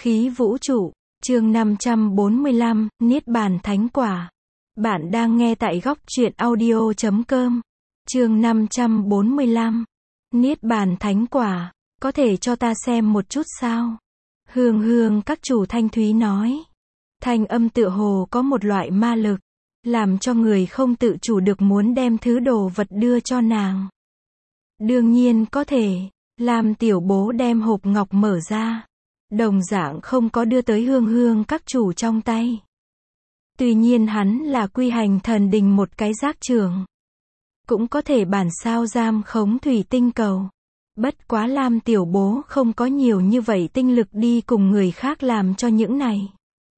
Khí vũ trụ, chương 545, Niết bàn thánh quả. Bạn đang nghe tại góc truyện audio.com. Chương 545, Niết bàn thánh quả. Có thể cho ta xem một chút sao? Hương hương các chủ thanh thúy nói. Thanh âm tựa hồ có một loại ma lực, làm cho người không tự chủ được muốn đem thứ đồ vật đưa cho nàng. Đương nhiên có thể. Lam tiểu bố đem hộp ngọc mở ra. Đồng dạng không có đưa tới hương hương các chủ trong tay. Tuy nhiên hắn là quy hành thần đình một cái giác trưởng. Cũng có thể bản sao giam khống thủy tinh cầu. Bất quá Lam tiểu bố không có nhiều như vậy tinh lực đi cùng người khác làm cho những này.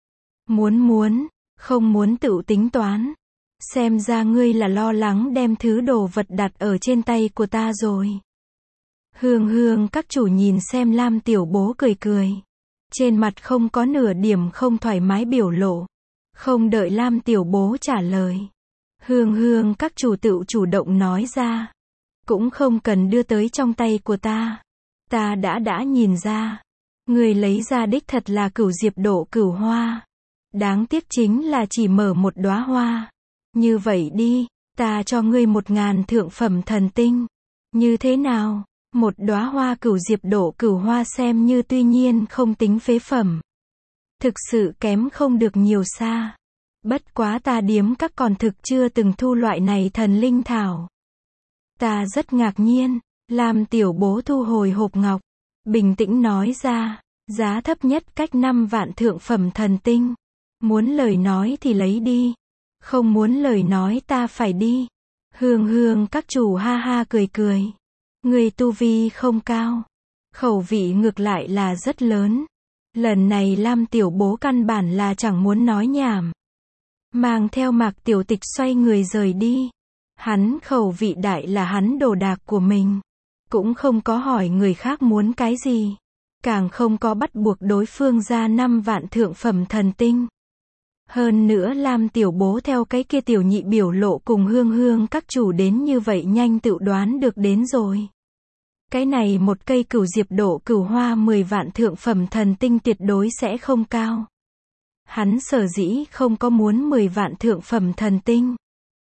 Không muốn tự tính toán. Xem ra ngươi là lo lắng đem thứ đồ vật đặt ở trên tay của ta rồi. Hương hương các chủ nhìn xem Lam tiểu bố cười cười. Trên mặt không có nửa điểm không thoải mái biểu lộ. Không đợi Lam tiểu bố trả lời. Hương hương các chủ tự chủ động nói ra. Cũng không cần đưa tới trong tay của ta. Ta đã nhìn ra. Người lấy ra đích thật là cửu diệp độ cửu hoa. Đáng tiếc chính là chỉ mở một đóa hoa. Như vậy đi, ta cho ngươi 1000 thượng phẩm thần tinh. Như thế nào? Một đóa hoa cửu diệp độ cửu hoa xem như tuy nhiên không tính phế phẩm. Thực sự kém không được nhiều xa. Bất quá ta điếm các còn thực chưa từng thu loại này thần linh thảo. Ta rất ngạc nhiên. Lam tiểu bố thu hồi hộp ngọc. Bình tĩnh nói ra. Giá thấp nhất cách 5 vạn thượng phẩm thần tinh. Muốn lời nói thì lấy đi. Không muốn lời nói ta phải đi. Hương hương các chủ ha ha cười cười. Người tu vi không cao. Khẩu vị ngược lại là rất lớn. Lần này Lam tiểu bố căn bản là chẳng muốn nói nhảm. Mang theo Mạc Tiểu Tịch xoay người rời đi. Hắn khẩu vị đại là hắn đồ đạc của mình. Cũng không có hỏi người khác muốn cái gì. Càng không có bắt buộc đối phương ra 5 vạn thượng phẩm thần tinh. Hơn nữa Lam tiểu bố theo cái kia tiểu nhị biểu lộ cùng hương hương các chủ đến như vậy nhanh tự đoán được đến rồi. Cái này một cây cửu diệp độ cửu hoa 10 vạn thượng phẩm thần tinh tuyệt đối sẽ không cao. Hắn sở dĩ không có muốn 10 vạn thượng phẩm thần tinh.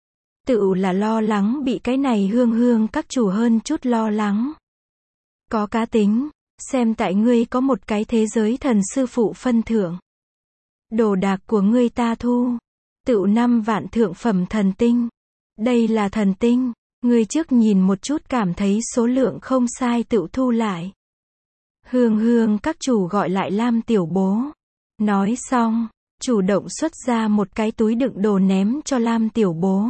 Tự là lo lắng bị cái này hương hương các chủ hơn chút lo lắng. Có cá tính, xem tại ngươi có một cái thế giới thần sư phụ phân thưởng. Đồ đạc của ngươi ta thu. Tự 5 vạn thượng phẩm thần tinh. Đây là thần tinh. Ngươi trước nhìn một chút cảm thấy số lượng không sai tự thu lại. Hương hương các chủ gọi lại Lam tiểu bố. Nói xong, chủ động xuất ra một cái túi đựng đồ ném cho Lam tiểu bố.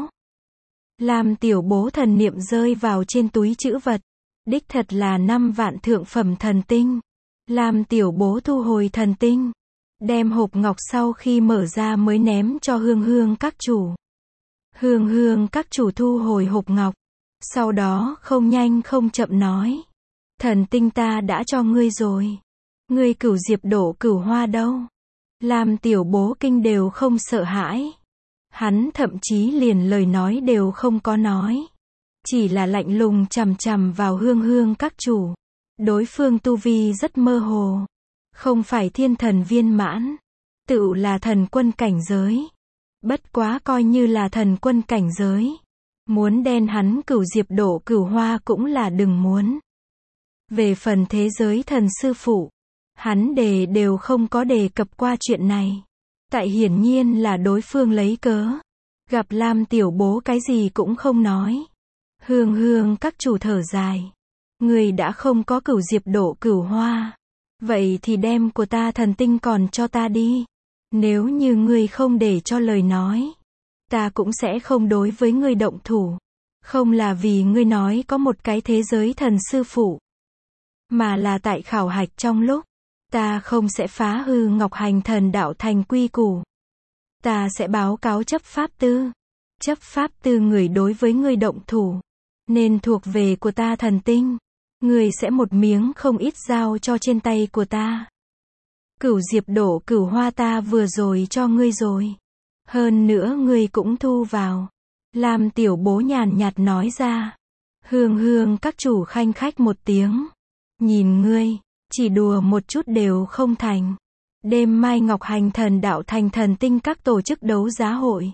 Lam tiểu bố thần niệm rơi vào trên túi trữ vật. Đích thật là 5 vạn thượng phẩm thần tinh. Lam tiểu bố thu hồi thần tinh. Đem hộp ngọc sau khi mở ra mới ném cho hương hương các chủ. Hương hương các chủ thu hồi hộp ngọc. Sau đó không nhanh không chậm nói. Thần tinh ta đã cho ngươi rồi. Ngươi cửu diệp độ cửu hoa đâu? Lam tiểu bố kinh đều không sợ hãi. Hắn thậm chí liền lời nói đều không có nói. Chỉ là lạnh lùng chằm chằm vào hương hương các chủ. Đối phương tu vi rất mơ hồ. Không phải thiên thần viên mãn. Tự là thần quân cảnh giới. Bất quá coi như là thần quân cảnh giới. Muốn đen hắn cửu diệp độ cửu hoa cũng là đừng muốn. Về phần thế giới thần sư phụ. Hắn đều không có đề cập qua chuyện này. Tại hiển nhiên là đối phương lấy cớ. Gặp Lam tiểu bố cái gì cũng không nói. Hương hương các chủ thở dài. Người đã không có cửu diệp độ cửu hoa. Vậy thì đem của ta thần tinh còn cho ta đi. Nếu như ngươi không để cho lời nói. Ta cũng sẽ không đối với ngươi động thủ. Không là vì ngươi nói có một cái thế giới thần sư phụ. Mà là tại khảo hạch trong lúc. Ta không sẽ phá hư Ngọc Hành thần đạo thành quy củ. Ta sẽ báo cáo chấp pháp tư. Chấp pháp tư người đối với ngươi động thủ. Nên thuộc về của ta thần tinh. Ngươi sẽ một miếng không ít giao cho trên tay của ta. Cửu diệp độ cửu hoa ta vừa rồi cho ngươi rồi. Hơn nữa ngươi cũng thu vào. Lam tiểu bố nhàn nhạt nói ra. Hương hương các chủ khanh khách một tiếng. Nhìn ngươi, chỉ đùa một chút đều không thành. Đêm mai Ngọc Hành Thần Đạo Thành thần tinh các tổ chức đấu giá hội.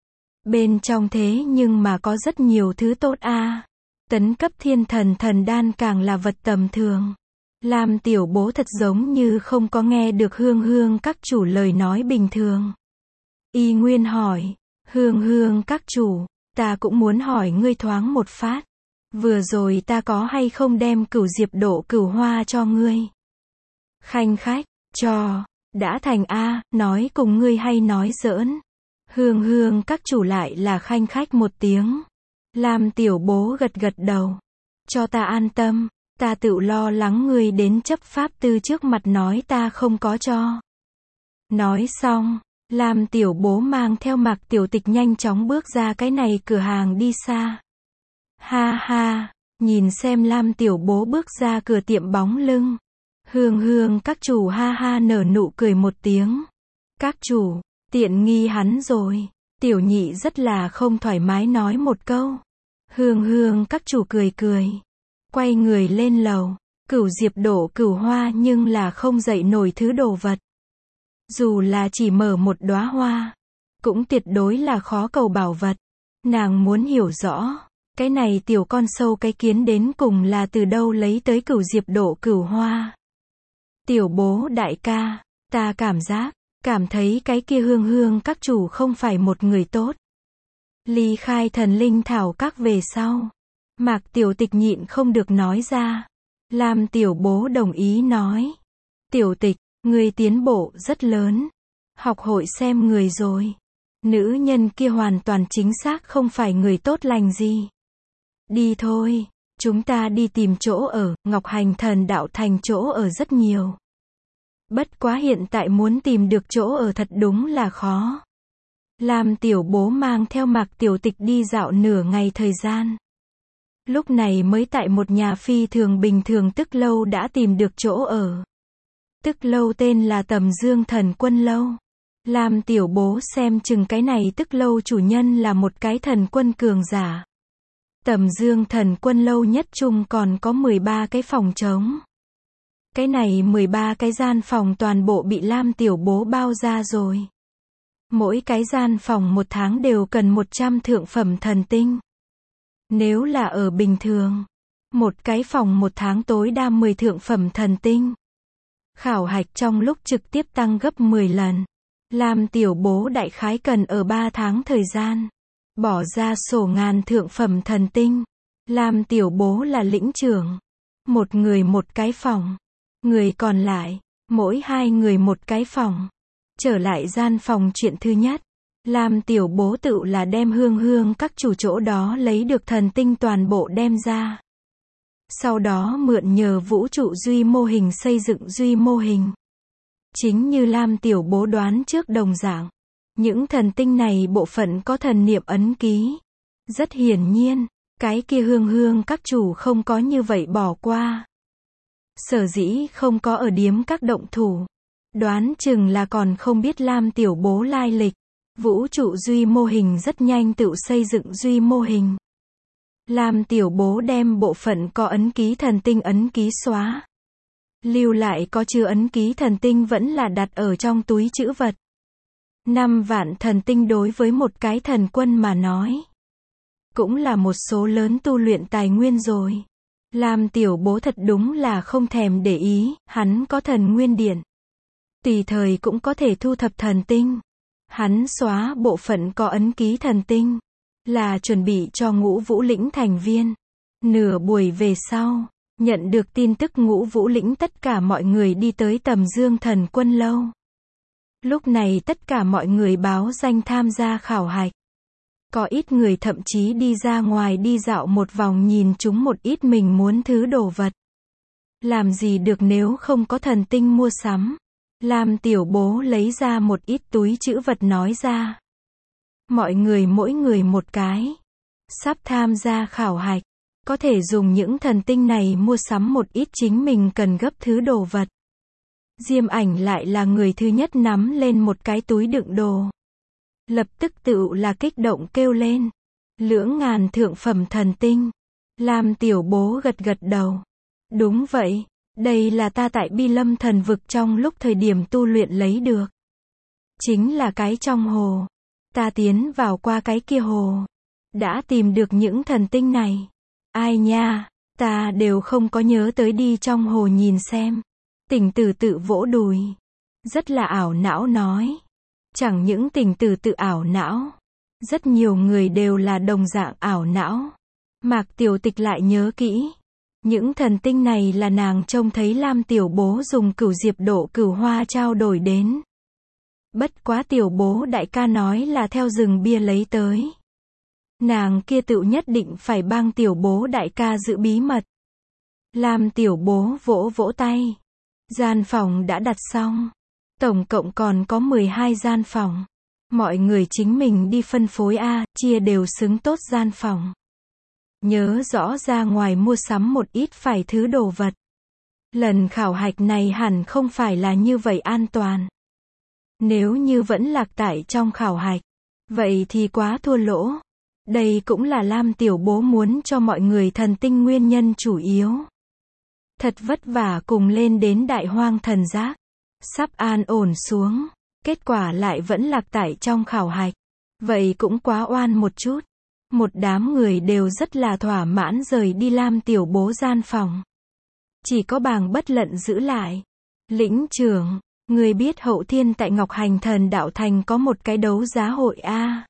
Bên trong thế nhưng mà có rất nhiều thứ tốt a. Tấn cấp thiên thần thần đan càng là vật tầm thường. Lam tiểu bố thật giống như không có nghe được Hương Hương các chủ lời nói bình thường. Y Nguyên hỏi, Hương Hương các chủ, ta cũng muốn hỏi ngươi thoáng một phát. Vừa rồi ta có hay không đem Cửu Diệp Độ Cửu Hoa cho ngươi? Khanh khách, cho, đã thành a, nói cùng ngươi hay nói giỡn. Hương Hương các chủ lại là khanh khách một tiếng. Lam tiểu bố gật gật đầu. Cho ta an tâm, ta tự lo lắng ngươi đến chấp pháp tư trước mặt nói ta không có cho. Nói xong, Lam tiểu bố mang theo Mạc Tiểu Tịch nhanh chóng bước ra cái này cửa hàng đi xa. Ha ha, nhìn xem Lam tiểu bố bước ra cửa tiệm bóng lưng. Hương Hương các chủ ha ha nở nụ cười một tiếng. Các chủ, tiện nghi hắn rồi. Tiểu nhị rất là không thoải mái nói một câu. Hương Hương các chủ cười cười. Quay người lên lầu. Cửu Diệp Độ Cửu Hoa nhưng là không dậy nổi thứ đồ vật. Dù là chỉ mở một đóa hoa, cũng tuyệt đối là khó cầu bảo vật. Nàng muốn hiểu rõ, cái này tiểu con sâu cái kiến đến cùng là từ đâu lấy tới Cửu Diệp Độ Cửu Hoa. Tiểu bố đại ca, ta cảm thấy cái kia Hương Hương các chủ không phải một người tốt. Ly khai Thần Linh Thảo các về sau, Mạc Tiểu Tịch nhịn không được nói ra. Lam tiểu bố đồng ý nói. Tiểu Tịch, ngươi tiến bộ rất lớn. Học hội xem người rồi. Nữ nhân kia hoàn toàn chính xác không phải người tốt lành gì. Đi thôi, chúng ta đi tìm chỗ ở, Ngọc Hành Thần Đạo Thành chỗ ở rất nhiều. Bất quá hiện tại muốn tìm được chỗ ở thật đúng là khó. Lam tiểu bố mang theo Mạc Tiểu Tịch đi dạo nửa ngày thời gian. Lúc này mới tại một nhà phi thường bình thường tức lâu đã tìm được chỗ ở. Tức lâu tên là Tầm Dương Thần Quân Lâu. Lam tiểu bố xem chừng cái này tức lâu chủ nhân là một cái thần quân cường giả. Tầm Dương Thần Quân Lâu nhất chung còn có 13 cái phòng trống. Cái này 13 cái gian phòng toàn bộ bị Lam tiểu bố bao ra rồi. Mỗi cái gian phòng một tháng đều cần 100 thượng phẩm thần tinh. Nếu là ở bình thường, một cái phòng một tháng tối đa 10 thượng phẩm thần tinh. Khảo hạch trong lúc trực tiếp tăng gấp 10 lần. Lam tiểu bố đại khái cần ở 3 tháng thời gian. Bỏ ra sổ ngàn thượng phẩm thần tinh. Lam tiểu bố là lĩnh trưởng. Một người một cái phòng. Người còn lại, mỗi 2 người một cái phòng. Trở lại gian phòng chuyện thứ nhất. Lam tiểu bố tự là đem Hương Hương các chủ chỗ đó lấy được thần tinh toàn bộ đem ra. Sau đó mượn nhờ vũ trụ duy mô hình xây dựng duy mô hình. Chính như Lam tiểu bố đoán trước đồng dạng. Những thần tinh này bộ phận có thần niệm ấn ký. Rất hiển nhiên, cái kia Hương Hương các chủ không có như vậy bỏ qua. Sở dĩ không có ở điếm các động thủ. Đoán chừng là còn không biết Lam tiểu bố lai lịch. Vũ trụ duy mô hình rất nhanh tự xây dựng duy mô hình. Lam tiểu bố đem bộ phận có ấn ký thần tinh ấn ký xóa. Lưu lại có chứa ấn ký thần tinh vẫn là đặt ở trong túi trữ vật. 5 vạn thần tinh đối với một cái thần quân mà nói. Cũng là một số lớn tu luyện tài nguyên rồi. Lam tiểu bố thật đúng là không thèm để ý, hắn có thần nguyên điện. Tùy thời cũng có thể thu thập thần tinh. Hắn xóa bộ phận có ấn ký thần tinh. Là chuẩn bị cho Ngũ Vũ Lĩnh thành viên. Nửa buổi về sau, nhận được tin tức Ngũ Vũ Lĩnh tất cả mọi người đi tới Tầm Dương Thần Quân Lâu. Lúc này tất cả mọi người báo danh tham gia khảo hạch. Có ít người thậm chí đi ra ngoài đi dạo một vòng nhìn chúng một ít mình muốn thứ đồ vật. Làm gì được nếu không có thần tinh mua sắm. Lam tiểu bố lấy ra một ít túi trữ vật nói ra. Mọi người mỗi người một cái. Sắp tham gia khảo hạch. Có thể dùng những thần tinh này mua sắm một ít chính mình cần gấp thứ đồ vật. Diêm Ảnh lại là người thứ nhất nắm lên một cái túi đựng đồ. Lập tức tự là kích động kêu lên. Lưỡng ngàn thượng phẩm thần tinh. Lam tiểu bố gật gật đầu. Đúng vậy, Đây là ta tại Bi Lâm thần vực trong lúc thời điểm tu luyện lấy được. Chính là cái trong hồ. Ta tiến vào qua cái kia hồ. Đã tìm được những thần tinh này. Ai nha, ta đều không có nhớ tới đi trong hồ nhìn xem. Tỉnh tử tự vỗ đùi. Rất là ảo não nói. Chẳng những tỉnh tử tự ảo não. Rất nhiều người đều là đồng dạng ảo não. Mạc Tiểu Tịch lại nhớ kỹ. Những thần tinh này là nàng trông thấy Lam tiểu bố dùng cửu diệp độ cửu hoa trao đổi đến. Bất quá tiểu bố đại ca nói là theo rừng bia lấy tới. Nàng kia tự nhất định phải bang tiểu bố đại ca giữ bí mật. Lam tiểu bố vỗ vỗ tay. Gian phòng đã đặt xong. Tổng cộng còn có 12 gian phòng. Mọi người chính mình đi phân phối A, chia đều xứng tốt gian phòng. Nhớ rõ ra ngoài mua sắm một ít phải thứ đồ vật. Lần khảo hạch này hẳn không phải là như vậy an toàn. Nếu như vẫn lạc tại trong khảo hạch, vậy thì quá thua lỗ. Đây cũng là Lam tiểu bố muốn cho mọi người thần tinh nguyên nhân chủ yếu. Thật vất vả cùng lên đến đại hoang thần giác. Sắp an ổn xuống. Kết quả lại vẫn lạc tại trong khảo hạch. Vậy cũng quá oan một chút. Một đám người đều rất là thỏa mãn rời đi Lam tiểu bố gian phòng. Chỉ có Bàng Bất Lận giữ lại. Lĩnh trưởng, người biết hậu thiên tại Ngọc Hành Thần Đạo Thành có một cái đấu giá hội a?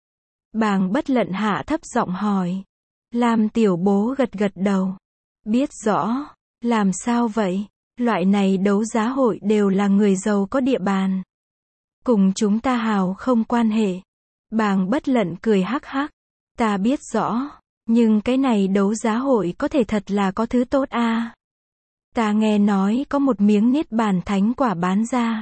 Bàng Bất Lận hạ thấp giọng hỏi. Lam tiểu bố gật gật đầu. Biết rõ. Làm sao vậy? Loại này đấu giá hội đều là người giàu có địa bàn. Cùng chúng ta hào không quan hệ. Bàng Bất Lận cười hắc hắc. Ta biết rõ. Nhưng cái này đấu giá hội có thể thật là có thứ tốt a. Ta nghe nói có một miếng niết bàn thánh quả bán ra.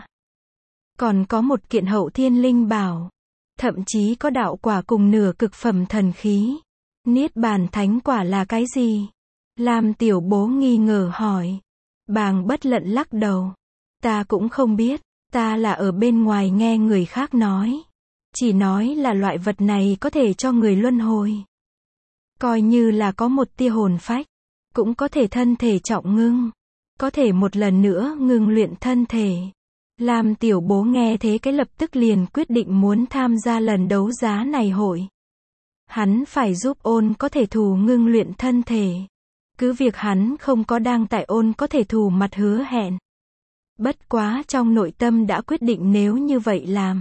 Còn có một kiện hậu thiên linh bảo. Thậm chí có đạo quả cùng nửa cực phẩm thần khí. Niết bàn thánh quả là cái gì? Lam tiểu bố nghi ngờ hỏi. Bàng Bất Lận lắc đầu. Ta cũng không biết. Ta là ở bên ngoài nghe người khác nói. Chỉ nói là loại vật này có thể cho người luân hồi. Coi như là có một tia hồn phách. Cũng có thể thân thể trọng ngưng. Có thể một lần nữa ngưng luyện thân thể. Lam tiểu bố nghe thế cái lập tức liền quyết định muốn tham gia lần đấu giá này hội. Hắn phải giúp Ôn có thể thù ngưng luyện thân thể. Cứ việc hắn không có đang tại Ôn có thể thù mặt hứa hẹn. Bất quá trong nội tâm đã quyết định nếu như vậy làm.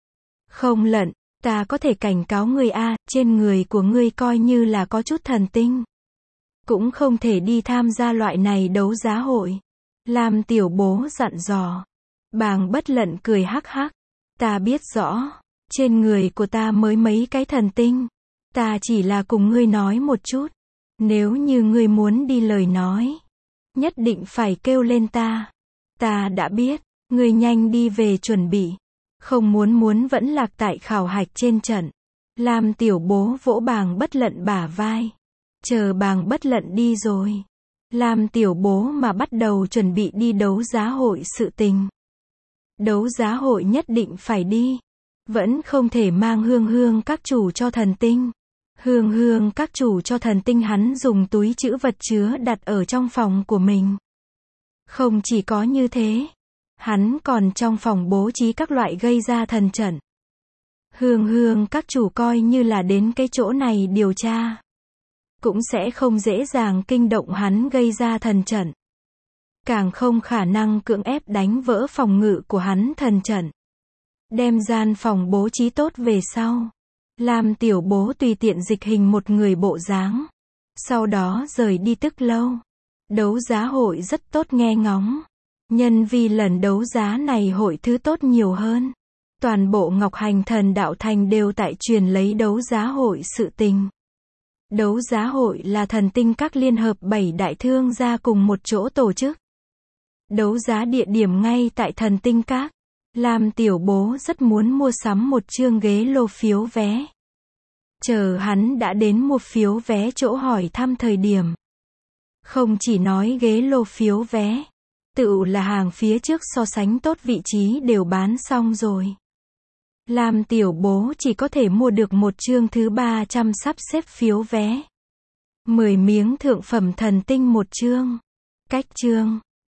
Không Lận, ta có thể cảnh cáo ngươi a, trên người của ngươi coi như là có chút thần tinh. Cũng không thể đi tham gia loại này đấu giá hội. Lam tiểu bố dặn dò. Bàng Bất Lận cười hắc hắc. Ta biết rõ. Trên người của ta mới mấy cái thần tinh. Ta chỉ là cùng ngươi nói một chút. Nếu như ngươi muốn đi lời nói. Nhất định phải kêu lên ta. Ta đã biết. Ngươi nhanh đi về chuẩn bị. Không muốn vẫn lạc tại khảo hạch trên trận. Lam tiểu bố vỗ Bàng Bất Lận bả vai. Chờ Bàng Bất Lận đi rồi. Lam tiểu bố mà bắt đầu chuẩn bị đi đấu giá hội sự tình. Đấu giá hội nhất định phải đi. Vẫn không thể mang hương các chủ cho thần tinh. Hương các chủ cho thần tinh hắn dùng túi trữ vật chứa đặt ở trong phòng của mình. Không chỉ có như thế. Hắn còn trong phòng bố trí các loại gây ra thần trận. Hương các chủ coi như là đến cái chỗ này điều tra. Cũng sẽ không dễ dàng kinh động hắn gây ra thần trận. Càng không khả năng cưỡng ép đánh vỡ phòng ngự của hắn thần trận. Đem gian phòng bố trí tốt về sau. Lam tiểu bố tùy tiện dịch hình một người bộ dáng. Sau đó rời đi tức lâu. Đấu giá hội rất tốt nghe ngóng. Nhân vì lần đấu giá này hội thứ tốt nhiều hơn. Toàn bộ Ngọc Hành Thần Đạo Thành đều tại truyền lấy đấu giá hội sự tình. Đấu giá hội là thần tinh các liên hợp 7 đại thương gia cùng một chỗ tổ chức. Đấu giá địa điểm ngay tại thần tinh các. Lam tiểu bố rất muốn mua sắm một chương ghế lô phiếu vé. Chờ hắn đã đến mua phiếu vé chỗ hỏi thăm thời điểm. Không chỉ nói ghế lô phiếu vé. Tự là hàng phía trước so sánh tốt vị trí đều bán xong rồi. Lam tiểu bố chỉ có thể mua được một chương thứ 300 sắp xếp phiếu vé. 10 miếng thượng phẩm thần tinh một chương. Cách chương.